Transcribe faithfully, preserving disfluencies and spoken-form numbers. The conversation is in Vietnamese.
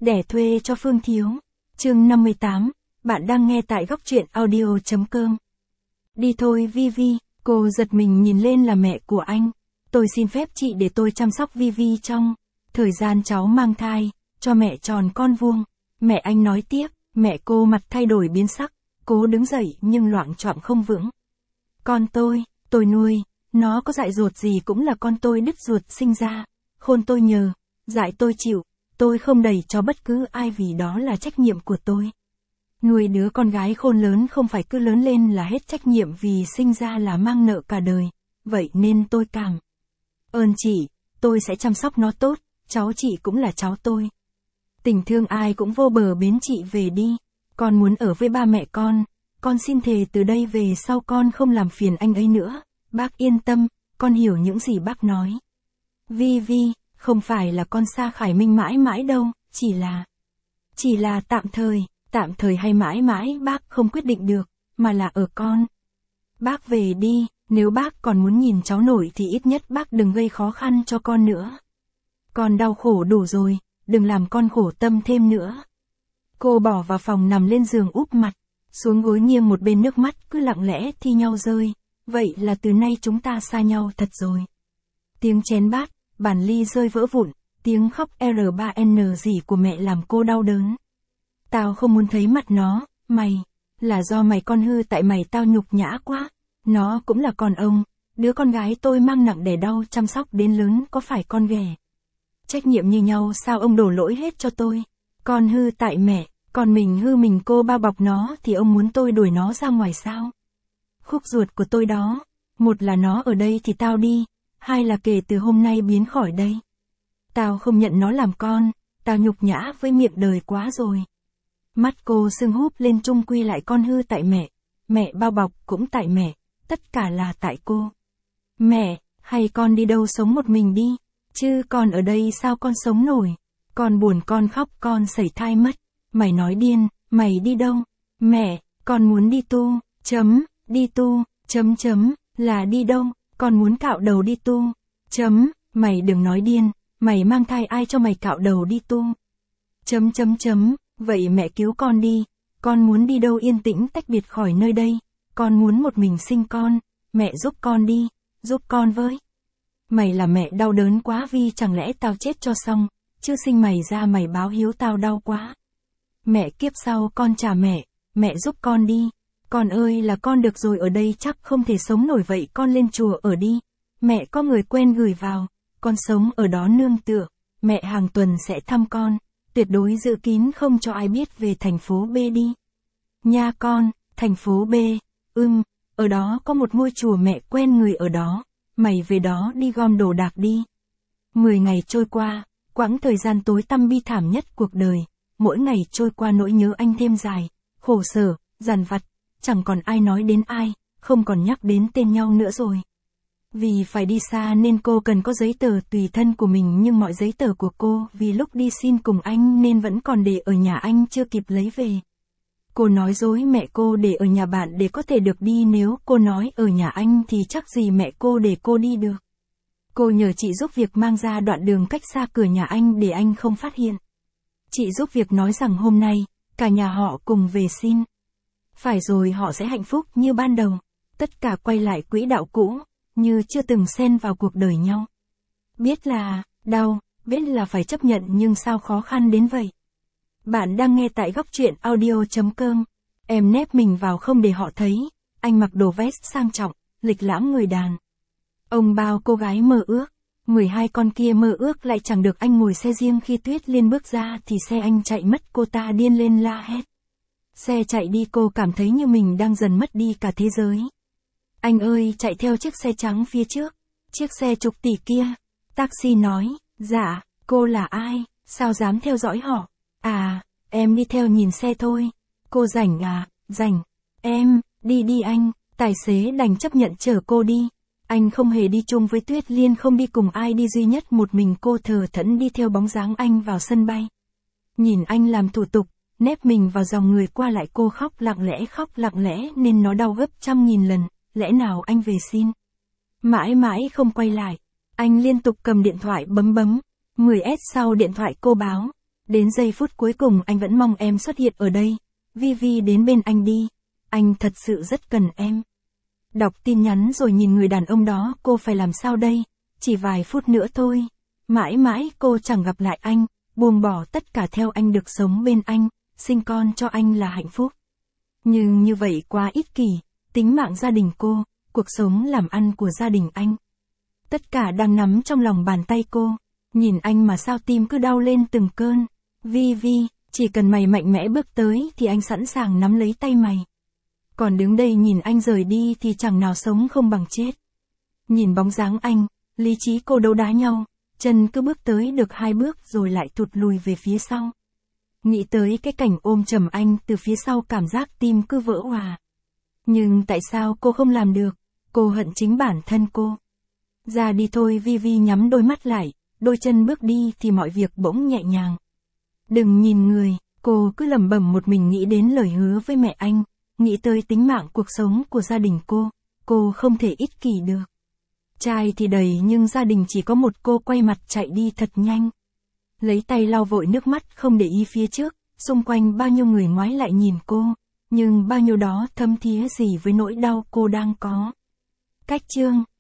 Đẻ thuê cho Phương Thiếu. Chương năm mươi tám, bạn đang nghe tại góc truyện audio chấm com. Đi thôi Vi Vi, cô giật mình nhìn lên là mẹ của anh. Tôi xin phép chị để tôi chăm sóc Vi Vi trong thời gian cháu mang thai, cho mẹ tròn con vuông. Mẹ anh nói tiếp, mẹ cô mặt thay đổi biến sắc, cố đứng dậy nhưng loạng choạng không vững. Con tôi, tôi nuôi, nó có dại dột gì cũng là con tôi đứt ruột sinh ra, khôn tôi nhờ, dại tôi chịu, tôi không đẩy cho bất cứ ai vì đó là trách nhiệm của tôi. Nuôi đứa con gái khôn lớn không phải cứ lớn lên là hết trách nhiệm vì sinh ra là mang nợ cả đời, vậy nên tôi cảm ơn chị, tôi sẽ chăm sóc nó tốt, cháu chị cũng là cháu tôi. Tình thương ai cũng vô bờ bến, chị về đi, con muốn ở với ba mẹ con, con xin thề từ đây về sau con không làm phiền anh ấy nữa, bác yên tâm, con hiểu những gì bác nói. Vi Vi, không phải là con xa Khải Minh mãi mãi đâu, chỉ là, chỉ là tạm thời, tạm thời hay mãi mãi bác không quyết định được, mà là ở con. Bác về đi, nếu bác còn muốn nhìn cháu nổi thì ít nhất bác đừng gây khó khăn cho con nữa. Con đau khổ đủ rồi, đừng làm con khổ tâm thêm nữa. Cô bỏ vào phòng nằm lên giường úp mặt xuống gối nghiêng một bên, nước mắt cứ lặng lẽ thi nhau rơi. Vậy là từ nay chúng ta xa nhau thật rồi. Tiếng chén bát, bàn ly rơi vỡ vụn, tiếng khóc R ba N gì của mẹ làm cô đau đớn. Tao không muốn thấy mặt nó, mày, là do mày con hư, tại mày tao nhục nhã quá. Nó cũng là con ông, đứa con gái tôi mang nặng đẻ đau chăm sóc đến lớn, có phải con ghẻ. Trách nhiệm như nhau sao ông đổ lỗi hết cho tôi. Con hư tại mẹ, còn mình hư mình cô bao bọc nó thì ông muốn tôi đuổi nó ra ngoài sao? Khúc ruột của tôi đó, một là nó ở đây thì tao đi, hai là kể từ hôm nay biến khỏi đây. Tao không nhận nó làm con, tao nhục nhã với miệng đời quá rồi. Mắt cô sưng húp lên, chung quy lại con hư tại mẹ, mẹ bao bọc cũng tại mẹ, tất cả là tại cô. Mẹ, hay con đi đâu sống một mình đi, chứ con ở đây sao con sống nổi. Con buồn con khóc con sẩy thai mất, mày nói điên, mày đi đâu? Mẹ, con muốn đi tu, chấm, đi tu, chấm chấm, là đi đâu? Con muốn cạo đầu đi tu, chấm, mày đừng nói điên, mày mang thai ai cho mày cạo đầu đi tu. Chấm chấm chấm, vậy mẹ cứu con đi, con muốn đi đâu yên tĩnh tách biệt khỏi nơi đây, con muốn một mình sinh con, mẹ giúp con đi, giúp con với. Mày là mẹ đau đớn quá Vi, chẳng lẽ tao chết cho xong, chứ sinh mày ra mày báo hiếu tao đau quá. Mẹ kiếp sau con trả mẹ, mẹ giúp con đi. Con ơi là con được rồi, ở đây chắc không thể sống nổi, vậy con lên chùa ở đi. Mẹ có người quen gửi vào, con sống ở đó nương tựa, mẹ hàng tuần sẽ thăm con, tuyệt đối giữ kín không cho ai biết về thành phố B đi. Nha con, thành phố B, ưm, ở đó có một ngôi chùa, mẹ quen người ở đó, mày về đó đi gom đồ đạc đi. Mười ngày trôi qua, quãng thời gian tối tăm bi thảm nhất cuộc đời, mỗi ngày trôi qua nỗi nhớ anh thêm dài, khổ sở, dằn vặt. Chẳng còn ai nói đến ai, không còn nhắc đến tên nhau nữa rồi. Vì phải đi xa nên cô cần có giấy tờ tùy thân của mình, nhưng mọi giấy tờ của cô vì lúc đi xin cùng anh nên vẫn còn để ở nhà anh chưa kịp lấy về. Cô nói dối mẹ cô để ở nhà bạn để có thể được đi, nếu cô nói ở nhà anh thì chắc gì mẹ cô để cô đi được. Cô nhờ chị giúp việc mang ra đoạn đường cách xa cửa nhà anh để anh không phát hiện. Chị giúp việc nói rằng hôm nay, cả nhà họ cùng về xin. Phải rồi, họ sẽ hạnh phúc như ban đầu, tất cả quay lại quỹ đạo cũ, như chưa từng xen vào cuộc đời nhau. Biết là đau, biết là phải chấp nhận, nhưng sao khó khăn đến vậy. Bạn đang nghe tại góc truyện audio chấm com. Em nép mình vào không để họ thấy, anh mặc đồ vest sang trọng, lịch lãm người đàn. Ông bao cô gái mơ ước, mười hai con kia mơ ước lại chẳng được anh ngồi xe riêng, khi Tuyết Liên bước ra thì xe anh chạy mất, cô ta điên lên la hét. Xe chạy đi, cô cảm thấy như mình đang dần mất đi cả thế giới. Anh ơi, chạy theo chiếc xe trắng phía trước, chiếc xe chục tỷ kia. Taxi nói, dạ, cô là ai, sao dám theo dõi họ? À, em đi theo nhìn xe thôi. Cô rảnh à, rảnh. Em, đi đi anh, tài xế đành chấp nhận chở cô đi. Anh không hề đi chung với Tuyết Liên, không đi cùng ai, đi duy nhất một mình cô thờ thẫn đi theo bóng dáng anh vào sân bay. Nhìn anh làm thủ tục, nép mình vào dòng người qua lại, cô khóc lặng lẽ, khóc lặng lẽ nên nó đau gấp trăm nghìn lần. Lẽ nào anh về xin? Mãi mãi không quay lại. Anh liên tục cầm điện thoại bấm bấm. mười S sau điện thoại cô báo. Đến giây phút cuối cùng anh vẫn mong em xuất hiện ở đây. Vivi đến bên anh đi. Anh thật sự rất cần em. Đọc tin nhắn rồi nhìn người đàn ông đó, cô phải làm sao đây? Chỉ vài phút nữa thôi. Mãi mãi cô chẳng gặp lại anh, buông bỏ tất cả theo anh được sống bên anh, sinh con cho anh là hạnh phúc. Nhưng như vậy quá ích kỷ, tính mạng gia đình cô, cuộc sống làm ăn của gia đình anh. Tất cả đang nắm trong lòng bàn tay cô. Nhìn anh mà sao tim cứ đau lên từng cơn. Vivi, chỉ cần mày mạnh mẽ bước tới thì anh sẵn sàng nắm lấy tay mày. Còn đứng đây nhìn anh rời đi thì chẳng nào sống không bằng chết. Nhìn bóng dáng anh, lý trí cô đấu đá nhau, chân cứ bước tới được hai bước rồi lại tụt lùi về phía sau. Nghĩ tới cái cảnh ôm chầm anh từ phía sau, cảm giác tim cứ vỡ òa. Nhưng tại sao cô không làm được? Cô hận chính bản thân cô. Ra đi thôi. Vivi nhắm đôi mắt lại, đôi chân bước đi thì mọi việc bỗng nhẹ nhàng. Đừng nhìn người, cô cứ lẩm bẩm một mình, nghĩ đến lời hứa với mẹ anh, nghĩ tới tính mạng cuộc sống của gia đình cô, cô không thể ích kỷ được. Trai thì đầy nhưng gia đình chỉ có một, cô quay mặt chạy đi thật nhanh. Lấy tay lau vội nước mắt, không để ý phía trước, xung quanh bao nhiêu người ngoái lại nhìn cô, nhưng bao nhiêu đó thấm thía gì với nỗi đau cô đang có. Cách chương